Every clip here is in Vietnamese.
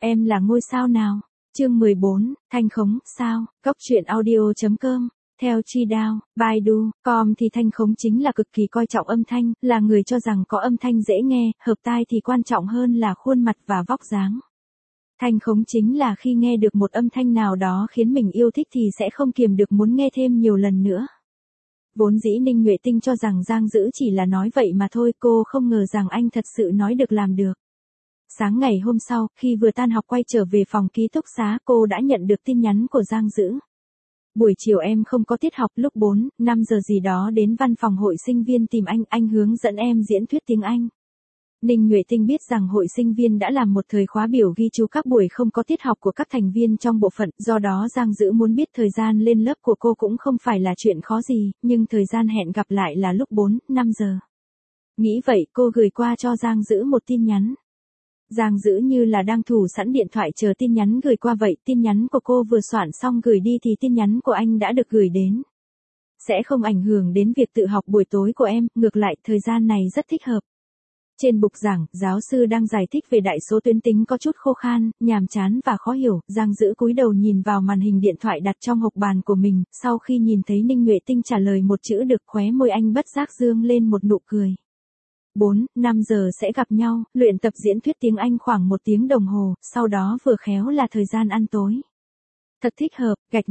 Em là ngôi sao nào? Chương 14, Thanh khống, sao? Góc truyện audio.com. Theo Chi Đao, Baidu.com thì thanh khống chính là cực kỳ coi trọng âm thanh, là người cho rằng có âm thanh dễ nghe, hợp tai thì quan trọng hơn là khuôn mặt và vóc dáng. Thanh khống chính là khi nghe được một âm thanh nào đó khiến mình yêu thích thì sẽ không kiềm được muốn nghe thêm nhiều lần nữa. Vốn dĩ Ninh Nhuệ Tinh cho rằng Giang Dữ chỉ là nói vậy mà thôi, cô không ngờ rằng anh thật sự nói được làm được. Sáng ngày hôm sau, khi vừa tan học quay trở về phòng ký túc xá, cô đã nhận được tin nhắn của Giang Dữ. Buổi chiều em không có tiết học, lúc 4, 5 giờ gì đó đến văn phòng hội sinh viên tìm anh hướng dẫn em diễn thuyết tiếng Anh. Ninh Nhuệ Tinh biết rằng hội sinh viên đã làm một thời khóa biểu ghi chú các buổi không có tiết học của các thành viên trong bộ phận, do đó Giang Dữ muốn biết thời gian lên lớp của cô cũng không phải là chuyện khó gì, nhưng thời gian hẹn gặp lại là lúc 4, 5 giờ. Nghĩ vậy cô gửi qua cho Giang Dữ một tin nhắn. Giang Dữ như là đang thủ sẵn điện thoại chờ tin nhắn gửi qua vậy, tin nhắn của cô vừa soạn xong gửi đi thì tin nhắn của anh đã được gửi đến. Sẽ không ảnh hưởng đến việc tự học buổi tối của em, ngược lại thời gian này rất thích hợp. Trên bục giảng, giáo sư đang giải thích về đại số tuyến tính có chút khô khan, nhàm chán và khó hiểu, Giang Dữ cúi đầu nhìn vào màn hình điện thoại đặt trong hộc bàn của mình, sau khi nhìn thấy Ninh Nhuệ Tinh trả lời một chữ được, khóe môi anh bất giác dương lên một nụ cười. 4, 5 giờ sẽ gặp nhau, luyện tập diễn thuyết tiếng Anh khoảng 1 tiếng đồng hồ, sau đó vừa khéo là thời gian ăn tối. Thật thích hợp, gạch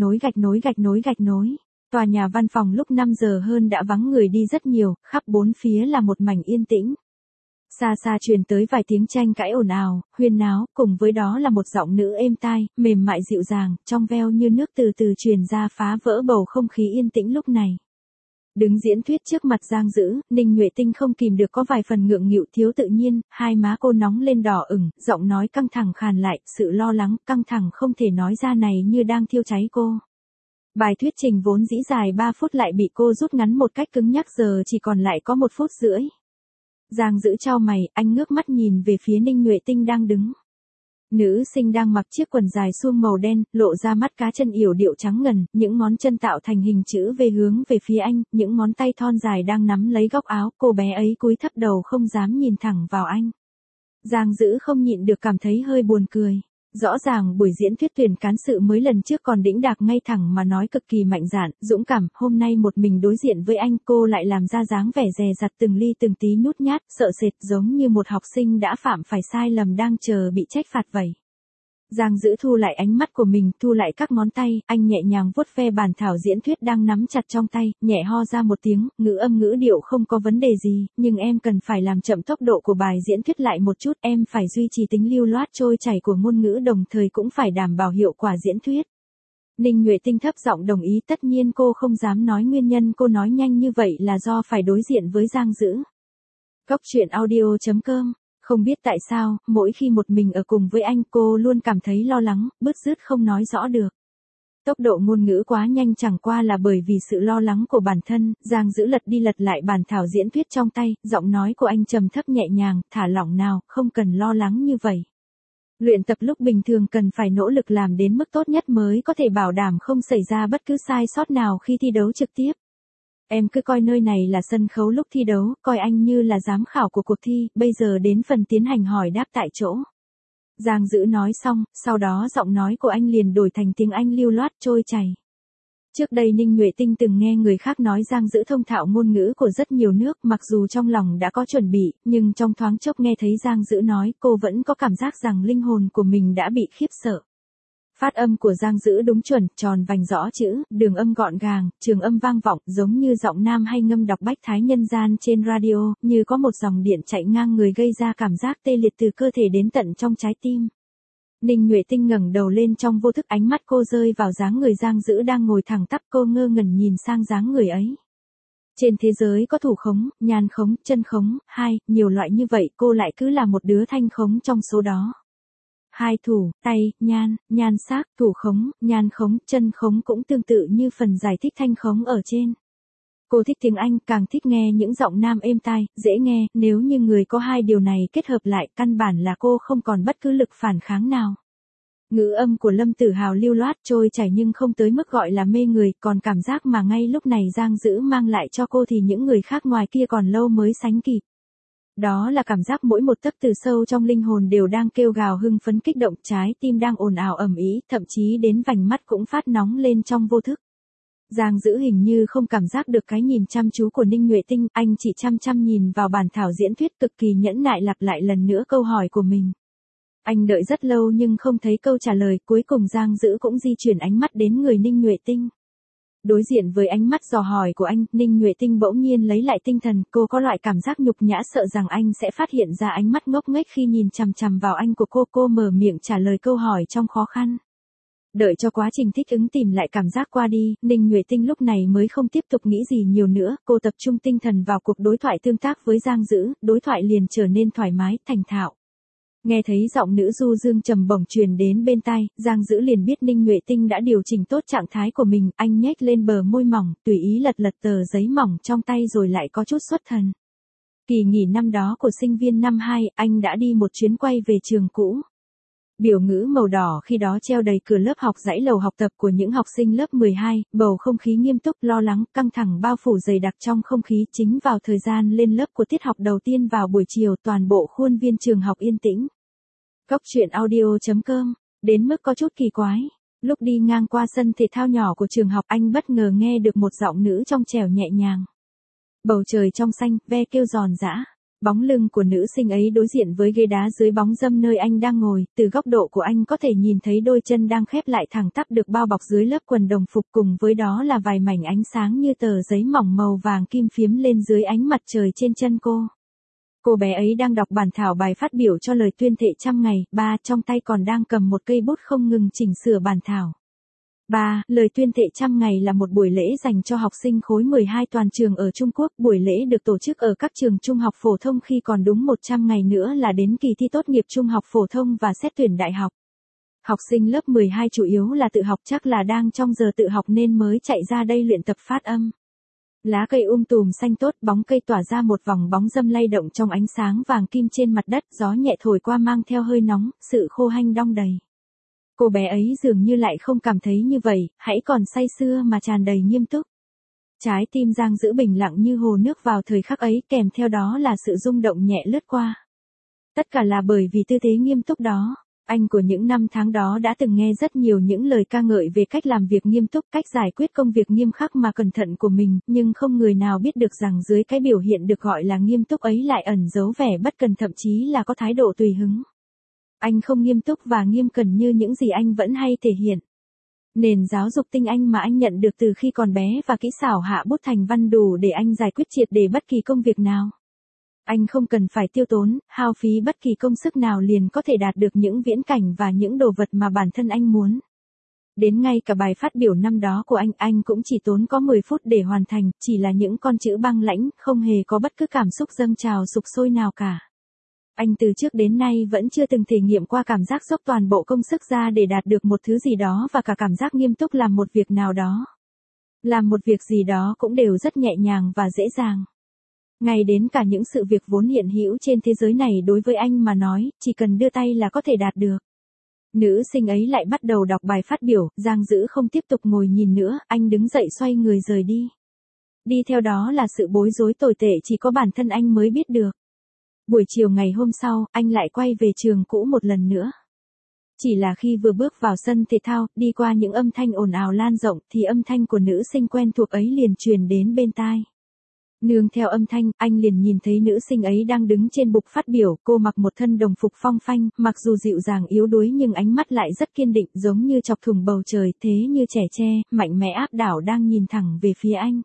nối. Tòa nhà văn phòng lúc 5 giờ hơn đã vắng người đi rất nhiều, khắp bốn phía là một mảnh yên tĩnh. Xa xa truyền tới vài tiếng tranh cãi ồn ào, huyên náo, cùng với đó là một giọng nữ êm tai, mềm mại dịu dàng, trong veo như nước từ từ truyền ra phá vỡ bầu không khí yên tĩnh lúc này. Đứng diễn thuyết trước mặt Giang Dữ, Ninh Nhuệ Tinh không kìm được có vài phần ngượng nghịu thiếu tự nhiên, hai má cô nóng lên đỏ ửng, giọng nói căng thẳng khàn lại, sự lo lắng, căng thẳng không thể nói ra này như đang thiêu cháy cô. Bài thuyết trình vốn dĩ dài 3 phút lại bị cô rút ngắn một cách cứng nhắc, giờ chỉ còn lại có 1 phút rưỡi. Giang Dữ chau mày, anh ngước mắt nhìn về phía Ninh Nhuệ Tinh đang đứng. Nữ sinh đang mặc chiếc quần dài suông màu đen, lộ ra mắt cá chân yểu điệu trắng ngần, những ngón chân tạo thành hình chữ V hướng về phía anh, những ngón tay thon dài đang nắm lấy góc áo, cô bé ấy cúi thấp đầu không dám nhìn thẳng vào anh. Giang Dữ không nhịn được cảm thấy hơi buồn cười. Rõ ràng buổi diễn thuyết tuyển cán sự mới lần trước còn đĩnh đạc ngay thẳng mà nói cực kỳ mạnh dạn, dũng cảm, hôm nay một mình đối diện với anh cô lại làm ra dáng vẻ dè dặt từng ly từng tí nhút nhát, sợ sệt giống như một học sinh đã phạm phải sai lầm đang chờ bị trách phạt vậy. Giang Dữ thu lại ánh mắt của mình, thu lại các ngón tay, anh nhẹ nhàng vuốt ve bản thảo diễn thuyết đang nắm chặt trong tay, nhẹ ho ra một tiếng, ngữ âm ngữ điệu không có vấn đề gì, nhưng em cần phải làm chậm tốc độ của bài diễn thuyết lại một chút, em phải duy trì tính lưu loát trôi chảy của ngôn ngữ đồng thời cũng phải đảm bảo hiệu quả diễn thuyết. Ninh Nhuệ Tinh thấp giọng đồng ý, tất nhiên cô không dám nói nguyên nhân cô nói nhanh như vậy là do phải đối diện với Giang Dữ. Góc truyện audio.com. Không biết tại sao, mỗi khi một mình ở cùng với anh cô luôn cảm thấy lo lắng, bứt rứt không nói rõ được. Tốc độ ngôn ngữ quá nhanh chẳng qua là bởi vì sự lo lắng của bản thân, Giang Dữ lật đi lật lại bản thảo diễn thuyết trong tay, giọng nói của anh trầm thấp nhẹ nhàng, thả lỏng nào, không cần lo lắng như vậy. Luyện tập lúc bình thường cần phải nỗ lực làm đến mức tốt nhất mới có thể bảo đảm không xảy ra bất cứ sai sót nào khi thi đấu trực tiếp. Em cứ coi nơi này là sân khấu lúc thi đấu, coi anh như là giám khảo của cuộc thi, bây giờ đến phần tiến hành hỏi đáp tại chỗ. Giang Dữ nói xong, sau đó giọng nói của anh liền đổi thành tiếng Anh lưu loát trôi chảy. Trước đây Ninh Nhuệ Tinh từng nghe người khác nói Giang Dữ thông thạo ngôn ngữ của rất nhiều nước, mặc dù trong lòng đã có chuẩn bị, nhưng trong thoáng chốc nghe thấy Giang Dữ nói, cô vẫn có cảm giác rằng linh hồn của mình đã bị khiếp sợ. Phát âm của Giang Dữ đúng chuẩn, tròn vành rõ chữ, đường âm gọn gàng, trường âm vang vọng, giống như giọng nam hay ngâm đọc bách thái nhân gian trên radio, như có một dòng điện chạy ngang người gây ra cảm giác tê liệt từ cơ thể đến tận trong trái tim. Ninh Nhuệ Tinh ngẩng đầu lên trong vô thức, ánh mắt cô rơi vào dáng người Giang Dữ đang ngồi thẳng tắp, cô ngơ ngẩn nhìn sang dáng người ấy. Trên thế giới có thủ khống, nhan khống, chân khống, nhiều loại như vậy, cô lại cứ là một đứa thanh khống trong số đó. Hai thủ, tay, nhan sắc, thủ khống, nhan khống, chân khống cũng tương tự như phần giải thích thanh khống ở trên. Cô thích tiếng Anh, càng thích nghe những giọng nam êm tai, dễ nghe, nếu như người có hai điều này kết hợp lại, căn bản là cô không còn bất cứ lực phản kháng nào. Ngữ âm của Lâm Tử Hào lưu loát trôi chảy nhưng không tới mức gọi là mê người, còn cảm giác mà ngay lúc này Giang Dữ mang lại cho cô thì những người khác ngoài kia còn lâu mới sánh kịp. Đó là cảm giác mỗi một tấc từ sâu trong linh hồn đều đang kêu gào hưng phấn kích động, trái tim đang ồn ào ầm ĩ, thậm chí đến vành mắt cũng phát nóng lên trong vô thức. Giang Dữ hình như không cảm giác được cái nhìn chăm chú của Ninh Nhuệ Tinh, anh chỉ chăm chăm nhìn vào bản thảo diễn thuyết, cực kỳ nhẫn nại lặp lại lần nữa câu hỏi của mình. Anh đợi rất lâu nhưng không thấy câu trả lời, cuối cùng Giang Dữ cũng di chuyển ánh mắt đến người Ninh Nhuệ Tinh. Đối diện với ánh mắt dò hỏi của anh, Ninh Nhuệ Tinh bỗng nhiên lấy lại tinh thần, cô có loại cảm giác nhục nhã sợ rằng anh sẽ phát hiện ra ánh mắt ngốc nghếch khi nhìn chằm chằm vào anh của cô mở miệng trả lời câu hỏi trong khó khăn. Đợi cho quá trình thích ứng tìm lại cảm giác qua đi, Ninh Nhuệ Tinh lúc này mới không tiếp tục nghĩ gì nhiều nữa, cô tập trung tinh thần vào cuộc đối thoại tương tác với Giang Dữ, đối thoại liền trở nên thoải mái, thành thạo. Nghe thấy giọng nữ du dương trầm bổng truyền đến bên tai, Giang Dữ liền biết Ninh Nhuệ Tinh đã điều chỉnh tốt trạng thái của mình, anh nhếch lên bờ môi mỏng, tùy ý lật tờ giấy mỏng trong tay rồi lại có chút xuất thần. Kỳ nghỉ năm đó của sinh viên năm 2, anh đã đi một chuyến quay về trường cũ. Biểu ngữ màu đỏ khi đó treo đầy cửa lớp học dãy lầu học tập của những học sinh lớp 12, bầu không khí nghiêm túc, lo lắng, căng thẳng bao phủ dày đặc trong không khí. Chính vào thời gian lên lớp của tiết học đầu tiên vào buổi chiều, toàn bộ khuôn viên trường học yên tĩnh. Cóc truyện audio.com, đến mức có chút kỳ quái. Lúc đi ngang qua sân thể thao nhỏ của trường học, anh bất ngờ nghe được một giọng nữ trong trẻo nhẹ nhàng. Bầu trời trong xanh, ve kêu giòn giã. Bóng lưng của nữ sinh ấy đối diện với ghế đá dưới bóng râm nơi anh đang ngồi, từ góc độ của anh có thể nhìn thấy đôi chân đang khép lại thẳng tắp được bao bọc dưới lớp quần đồng phục, cùng với đó là vài mảnh ánh sáng như tờ giấy mỏng màu vàng kim phiếm lên dưới ánh mặt trời trên chân cô. Cô bé ấy đang đọc bản thảo bài phát biểu cho lời tuyên thệ 100 ngày, trong tay còn đang cầm một cây bút không ngừng chỉnh sửa bản thảo. Lời tuyên thệ 100 ngày là một buổi lễ dành cho học sinh khối 12 toàn trường ở Trung Quốc. Buổi lễ được tổ chức ở các trường trung học phổ thông khi còn đúng 100 ngày nữa là đến kỳ thi tốt nghiệp trung học phổ thông và xét tuyển đại học. Học sinh lớp 12 chủ yếu là tự học, chắc là đang trong giờ tự học nên mới chạy ra đây luyện tập phát âm. Lá cây tùm xanh tốt, bóng cây tỏa ra một vòng bóng râm lay động trong ánh sáng vàng kim trên mặt đất, gió nhẹ thổi qua mang theo hơi nóng, sự khô hanh đong đầy. Cô bé ấy dường như lại không cảm thấy như vậy, hãy còn say sưa mà tràn đầy nghiêm túc. Trái tim Giang Dữ bình lặng như hồ nước vào thời khắc ấy, kèm theo đó là sự rung động nhẹ lướt qua. Tất cả là bởi vì tư thế nghiêm túc đó. Anh của những năm tháng đó đã từng nghe rất nhiều những lời ca ngợi về cách làm việc nghiêm túc, cách giải quyết công việc nghiêm khắc mà cẩn thận của mình, nhưng không người nào biết được rằng dưới cái biểu hiện được gọi là nghiêm túc ấy lại ẩn giấu vẻ bất cần, thậm chí là có thái độ tùy hứng. Anh không nghiêm túc và nghiêm cẩn như những gì anh vẫn hay thể hiện. Nền giáo dục tinh anh mà anh nhận được từ khi còn bé và kỹ xảo hạ bút thành văn đủ để anh giải quyết triệt để bất kỳ công việc nào. Anh không cần phải tiêu tốn, hao phí bất kỳ công sức nào liền có thể đạt được những viễn cảnh và những đồ vật mà bản thân anh muốn. Đến ngay cả bài phát biểu năm đó của anh cũng chỉ tốn có 10 phút để hoàn thành, chỉ là những con chữ băng lãnh, không hề có bất cứ cảm xúc dâng trào sục sôi nào cả. Anh từ trước đến nay vẫn chưa từng thể nghiệm qua cảm giác dốc toàn bộ công sức ra để đạt được một thứ gì đó và cả cảm giác nghiêm túc làm một việc nào đó. Làm một việc gì đó cũng đều rất nhẹ nhàng và dễ dàng. Ngay đến cả những sự việc vốn hiện hữu trên thế giới này đối với anh mà nói, chỉ cần đưa tay là có thể đạt được. Nữ sinh ấy lại bắt đầu đọc bài phát biểu, Giang Dữ không tiếp tục ngồi nhìn nữa, anh đứng dậy xoay người rời đi. Đi theo đó là sự bối rối tồi tệ chỉ có bản thân anh mới biết được. Buổi chiều ngày hôm sau, anh lại quay về trường cũ một lần nữa. Chỉ là khi vừa bước vào sân thể thao, đi qua những âm thanh ồn ào lan rộng thì âm thanh của nữ sinh quen thuộc ấy liền truyền đến bên tai. Nương theo âm thanh, anh liền nhìn thấy nữ sinh ấy đang đứng trên bục phát biểu, cô mặc một thân đồng phục phong phanh, mặc dù dịu dàng yếu đuối nhưng ánh mắt lại rất kiên định, giống như chọc thủng bầu trời, thế như trẻ tre, mạnh mẽ áp đảo đang nhìn thẳng về phía anh.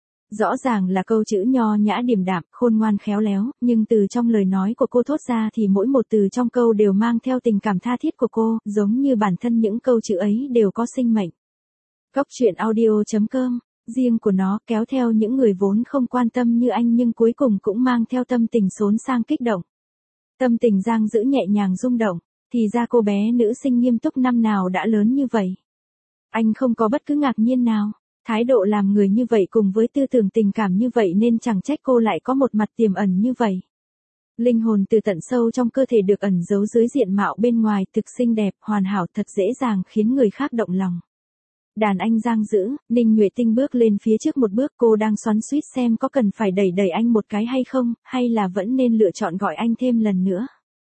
Rõ ràng là câu chữ nho nhã điềm đạm, khôn ngoan khéo léo, nhưng từ trong lời nói của cô thốt ra thì mỗi một từ trong câu đều mang theo tình cảm tha thiết của cô, giống như bản thân những câu chữ ấy đều có sinh mệnh. Cóc truyện audio.com, riêng của nó kéo theo những người vốn không quan tâm như anh nhưng cuối cùng cũng mang theo tâm tình xốn sang kích động. Tâm tình Giang Dữ nhẹ nhàng rung động, thì ra cô bé nữ sinh nghiêm túc năm nào đã lớn như vậy. Anh không có bất cứ ngạc nhiên nào. Thái độ làm người như vậy cùng với tư tưởng tình cảm như vậy nên chẳng trách cô lại có một mặt tiềm ẩn như vậy. Linh hồn từ tận sâu trong cơ thể được ẩn giấu dưới diện mạo bên ngoài thực xinh đẹp, hoàn hảo thật dễ dàng khiến người khác động lòng. Đàn anh Giang Dữ, Ninh Nhuệ Tinh bước lên phía trước một bước, cô đang xoắn xuýt xem có cần phải đẩy đẩy anh một cái hay không, hay là vẫn nên lựa chọn gọi anh thêm lần nữa.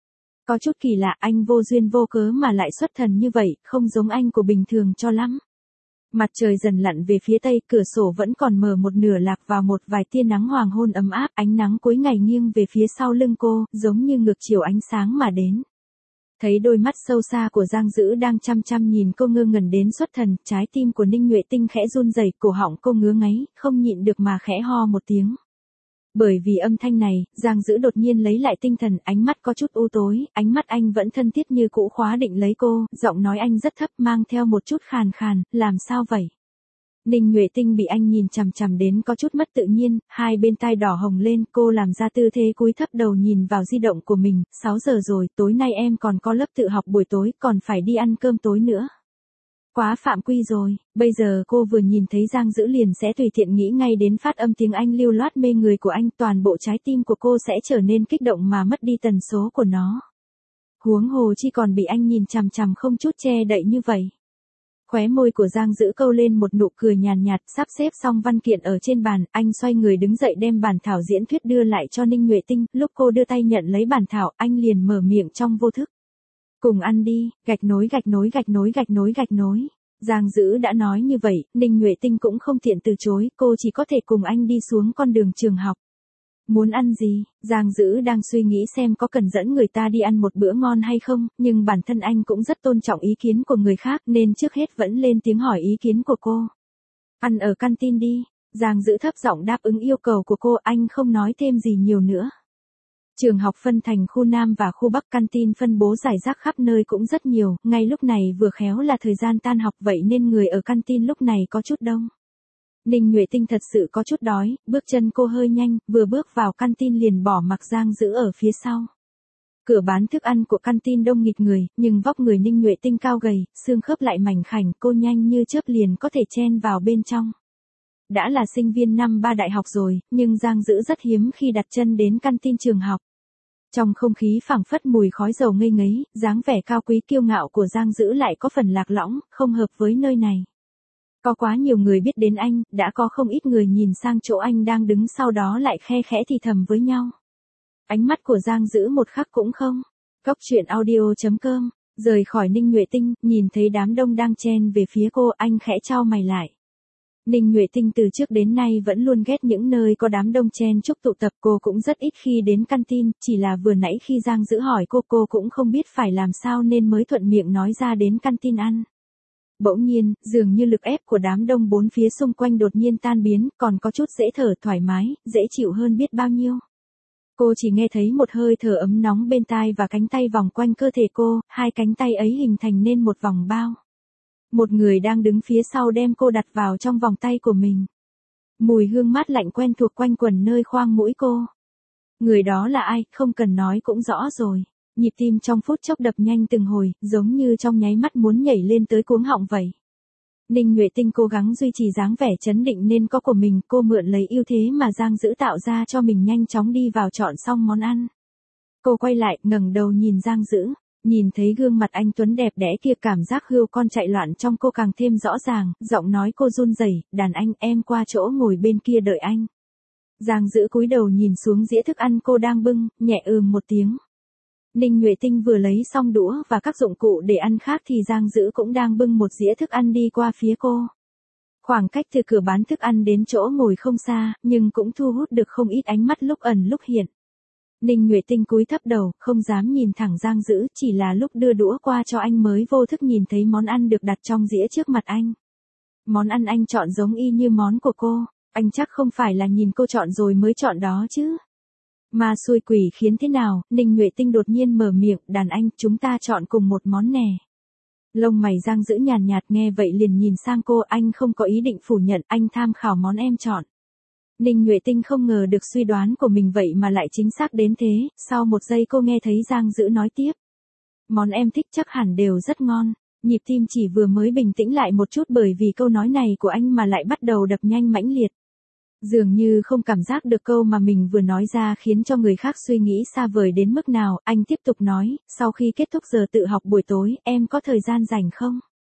Có chút kỳ lạ, anh vô duyên vô cớ mà lại xuất thần như vậy, không giống anh của bình thường cho lắm. Mặt trời dần lặn về phía tây, cửa sổ vẫn còn mở một nửa lạc vào một vài tia nắng hoàng hôn ấm áp, ánh nắng cuối ngày nghiêng về phía sau lưng cô, giống như ngược chiều ánh sáng mà đến. Thấy đôi mắt sâu xa của Giang Dữ đang chăm chăm nhìn cô ngơ ngẩn đến xuất thần, trái tim của Ninh Nhuệ Tinh khẽ run rẩy, cổ họng cô ngứa ngáy, không nhịn được mà khẽ ho một tiếng. Bởi vì âm thanh này, Giang Dữ đột nhiên lấy lại tinh thần, ánh mắt có chút u tối, ánh mắt anh vẫn thân thiết như cũ khóa định lấy cô, giọng nói anh rất thấp mang theo một chút khàn khàn, làm sao vậy? Ninh Nhuệ Tinh bị anh nhìn chằm chằm đến có chút mất tự nhiên, hai bên tai đỏ hồng lên, cô làm ra tư thế cúi thấp đầu nhìn vào di động của mình, 6 giờ rồi, tối nay em còn có lớp tự học buổi tối, còn phải đi ăn cơm tối nữa. Quá phạm quy rồi, bây giờ cô vừa nhìn thấy Giang Dữ liền sẽ tùy tiện nghĩ ngay đến phát âm tiếng Anh lưu loát mê người của anh, toàn bộ trái tim của cô sẽ trở nên kích động mà mất đi tần số của nó. Huống hồ chi còn bị anh nhìn chằm chằm không chút che đậy như vậy. Khóe môi của Giang Dữ câu lên một nụ cười nhàn nhạt, sắp xếp xong văn kiện ở trên bàn, anh xoay người đứng dậy đem bản thảo diễn thuyết đưa lại cho Ninh Nhuệ Tinh, lúc cô đưa tay nhận lấy bản thảo, anh liền mở miệng trong vô thức. Cùng ăn đi, gạch nối gạch nối gạch nối gạch nối gạch nối. Giang Dữ đã nói như vậy, Ninh Nhuệ Tinh cũng không tiện từ chối, cô chỉ có thể cùng anh đi xuống con đường trường học. Muốn ăn gì? Giang Dữ đang suy nghĩ xem có cần dẫn người ta đi ăn một bữa ngon hay không, nhưng bản thân anh cũng rất tôn trọng ý kiến của người khác nên trước hết vẫn lên tiếng hỏi ý kiến của cô. Ăn ở canteen đi. Giang Dữ thấp giọng đáp ứng yêu cầu của cô, anh không nói thêm gì nhiều nữa. Trường học phân thành khu Nam và khu Bắc, canteen phân bố rải rác khắp nơi cũng rất nhiều, ngay lúc này vừa khéo là thời gian tan học vậy nên người ở canteen lúc này có chút đông. Ninh Nhuệ Tinh thật sự có chút đói, bước chân cô hơi nhanh, vừa bước vào canteen liền bỏ mặc Giang Dữ ở phía sau. Cửa bán thức ăn của canteen đông nghịt người, nhưng vóc người Ninh Nhuệ Tinh cao gầy, xương khớp lại mảnh khảnh, cô nhanh như chớp liền có thể chen vào bên trong. Đã là sinh viên năm 3 đại học rồi, nhưng Giang Dữ rất hiếm khi đặt chân đến canteen trường học. Trong không khí phảng phất mùi khói dầu ngây ngấy, dáng vẻ cao quý kiêu ngạo của Giang Dữ lại có phần lạc lõng, không hợp với nơi này. Có quá nhiều người biết đến anh, đã có không ít người nhìn sang chỗ anh đang đứng sau đó lại khe khẽ thì thầm với nhau. Ánh mắt của Giang Dữ một khắc cũng không. Góc truyện audio.com, rời khỏi Ninh Nhuệ Tinh, nhìn thấy đám đông đang chen về phía cô, anh khẽ chau mày lại. Ninh Nhuệ Tinh từ trước đến nay vẫn luôn ghét những nơi có đám đông chen chúc tụ tập, cô cũng rất ít khi đến canteen, chỉ là vừa nãy khi Giang Dữ hỏi cô cũng không biết phải làm sao nên mới thuận miệng nói ra đến canteen ăn. Bỗng nhiên, dường như lực ép của đám đông bốn phía xung quanh đột nhiên tan biến, còn có chút dễ thở thoải mái, dễ chịu hơn biết bao nhiêu. Cô chỉ nghe thấy một hơi thở ấm nóng bên tai và cánh tay vòng quanh cơ thể cô, hai cánh tay ấy hình thành nên một vòng bao. Một người đang đứng phía sau đem cô đặt vào trong vòng tay của mình. Mùi hương mát lạnh quen thuộc quanh quẩn nơi khoang mũi cô. Người đó là ai, không cần nói cũng rõ rồi. Nhịp tim trong phút chốc đập nhanh từng hồi, giống như trong nháy mắt muốn nhảy lên tới cuống họng vậy. Ninh Nhuệ Tinh cố gắng duy trì dáng vẻ trấn định nên có của mình, cô mượn lấy ưu thế mà Giang Dữ tạo ra cho mình nhanh chóng đi vào chọn xong món ăn. Cô quay lại, ngẩng đầu nhìn Giang Dữ, nhìn thấy gương mặt anh tuấn đẹp đẽ kia, cảm giác hươu con chạy loạn trong cô càng thêm rõ ràng, giọng nói cô run rẩy, "Đàn anh, em qua chỗ ngồi bên kia đợi anh." Giang Dữ cúi đầu nhìn xuống dĩa thức ăn cô đang bưng, nhẹ một tiếng. Ninh Nhuệ Tinh vừa lấy xong đũa và các dụng cụ để ăn khác thì Giang Dữ cũng đang bưng một dĩa thức ăn đi qua phía cô. Khoảng cách từ cửa bán thức ăn đến chỗ ngồi không xa, nhưng cũng thu hút được không ít ánh mắt lúc ẩn lúc hiện. Ninh Nhuệ Tinh cúi thấp đầu, không dám nhìn thẳng Giang Dữ, chỉ là lúc đưa đũa qua cho anh mới vô thức nhìn thấy món ăn được đặt trong dĩa trước mặt anh. Món ăn anh chọn giống y như món của cô, anh chắc không phải là nhìn cô chọn rồi mới chọn đó chứ. Mà xui quỷ khiến thế nào, Ninh Nhuệ Tinh đột nhiên mở miệng, "Đàn anh, chúng ta chọn cùng một món nè." Lông mày Giang Dữ nhàn nhạt nghe vậy liền nhìn sang cô, anh không có ý định phủ nhận, anh tham khảo món em chọn. Ninh Nhuệ Tinh không ngờ được suy đoán của mình vậy mà lại chính xác đến thế, sau một giây cô nghe thấy Giang Dữ nói tiếp. "Món em thích chắc hẳn đều rất ngon." Nhịp tim chỉ vừa mới bình tĩnh lại một chút bởi vì câu nói này của anh mà lại bắt đầu đập nhanh mãnh liệt. Dường như không cảm giác được câu mà mình vừa nói ra khiến cho người khác suy nghĩ xa vời đến mức nào, anh tiếp tục nói, "Sau khi kết thúc giờ tự học buổi tối, em có thời gian rảnh không?"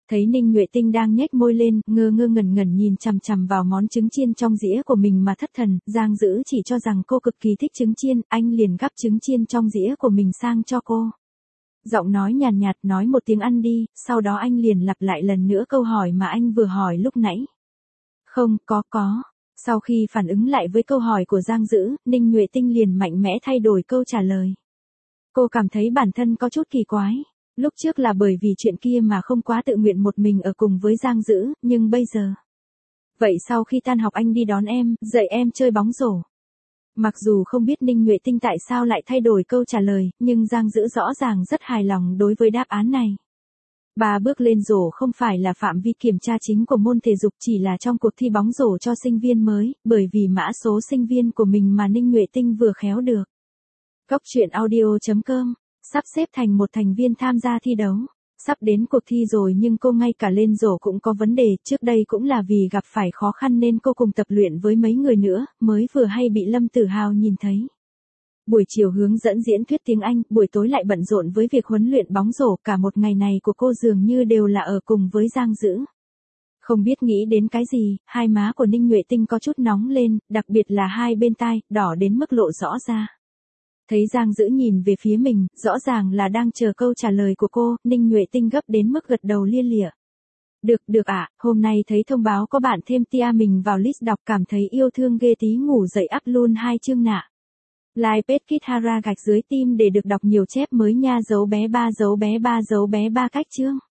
Thấy Ninh Nhuệ Tinh đang nhếch môi lên, ngơ ngơ ngẩn ngẩn nhìn chằm chằm vào món trứng chiên trong dĩa của mình mà thất thần, Giang Dữ chỉ cho rằng cô cực kỳ thích trứng chiên, anh liền gắp trứng chiên trong dĩa của mình sang cho cô. Giọng nói nhàn nhạt nói một tiếng ăn đi, sau đó anh liền lặp lại lần nữa câu hỏi mà anh vừa hỏi lúc nãy. Không, có. Sau khi phản ứng lại với câu hỏi của Giang Dữ, Ninh Nhuệ Tinh liền mạnh mẽ thay đổi câu trả lời. Cô cảm thấy bản thân có chút kỳ quái. Lúc trước là bởi vì chuyện kia mà không quá tự nguyện một mình ở cùng với Giang Dữ, nhưng bây giờ. Vậy sau khi tan học anh đi đón em, dạy em chơi bóng rổ. Mặc dù không biết Ninh Nhuệ Tinh tại sao lại thay đổi câu trả lời, nhưng Giang Dữ rõ ràng rất hài lòng đối với đáp án này. 3 bước lên rổ không phải là phạm vi kiểm tra chính của môn thể dục, chỉ là trong cuộc thi bóng rổ cho sinh viên mới, bởi vì mã số sinh viên của mình mà Ninh Nhuệ Tinh vừa khéo được. Góc truyện audio.com, sắp xếp thành một thành viên tham gia thi đấu. Sắp đến cuộc thi rồi nhưng cô ngay cả lên rổ cũng có vấn đề, trước đây cũng là vì gặp phải khó khăn nên cô cùng tập luyện với mấy người nữa, mới vừa hay bị Lâm Tử Hào nhìn thấy. Buổi chiều hướng dẫn diễn thuyết tiếng Anh, buổi tối lại bận rộn với việc huấn luyện bóng rổ, cả một ngày này của cô dường như đều là ở cùng với Giang Dữ. Không biết nghĩ đến cái gì, hai má của Ninh Nhuệ Tinh có chút nóng lên, đặc biệt là hai bên tai, đỏ đến mức lộ rõ ra. Thấy Giang Dữ nhìn về phía mình, rõ ràng là đang chờ câu trả lời của cô, Ninh Nhuệ Tinh gấp đến mức gật đầu lia lịa. Được ạ, hôm nay thấy thông báo có bạn thêm tia mình vào list đọc cảm thấy yêu thương ghê tí ngủ dậy up luôn 2 chương nạ. Like page Kithara _ team để được đọc nhiều chép mới nha, dấu bé 3 cách chương.